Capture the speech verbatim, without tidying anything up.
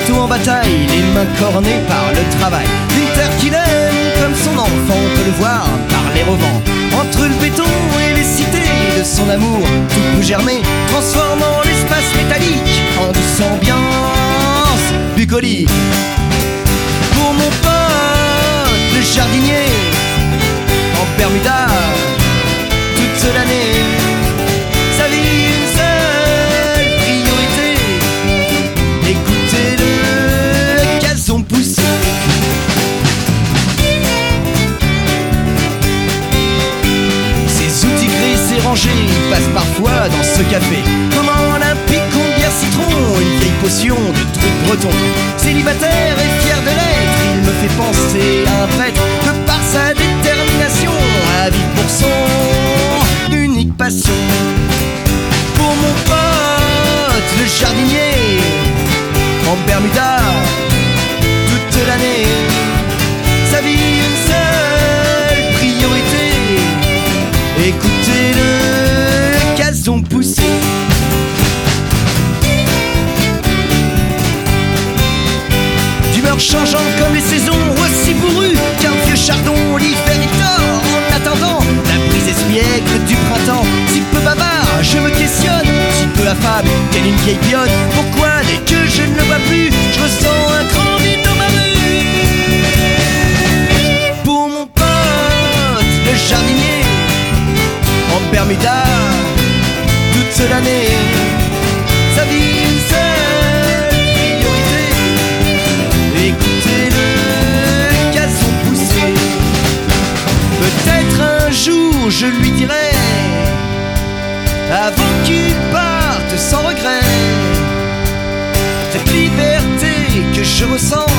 plutôt en bataille, les mains cornées par le travail. Une terre qu'il aime comme son enfant, on peut le voir parler au vent. Entre le béton et les cités de son amour, tout peut germer, transformant l'espace métallique en douce ambiance bucolique. Pour mon pote, le jardinier, en Bermuda, toute l'année, sa vie une seule priorité, écoutez le gazon pousser. Ses outils gris, ses rangées, il passe parfois dans ce café. Comment olympique, une bière citron, une vieille potion de trucs bretons. Célibataire et fier de l'être, il me fait penser à un prêtre que par sa détermination à vivre pour son unique passion. Pour mon pote, le jardinier, en Bermuda, toute l'année, sa vie une seule priorité, écoutez le gazon pousser. D'humeur changeante comme les saisons, aussi bourru qu'un vieux chardon. L'hiver il dort en attendant la brise espiègle du printemps. Si peu bavard, je me questionne, si peu affable, telle une vieille pionne. Pourquoi dès que je ne le vois plus, je ressens un grand vide dans ma rue. Pour mon pote, le jardinier, en Bermuda, toute l'année, sa vie une seule priorité, écoutez le gazon pousser. Peut-être un jour je lui dirai, avant qu'il parte sans regret, cette liberté que je ressens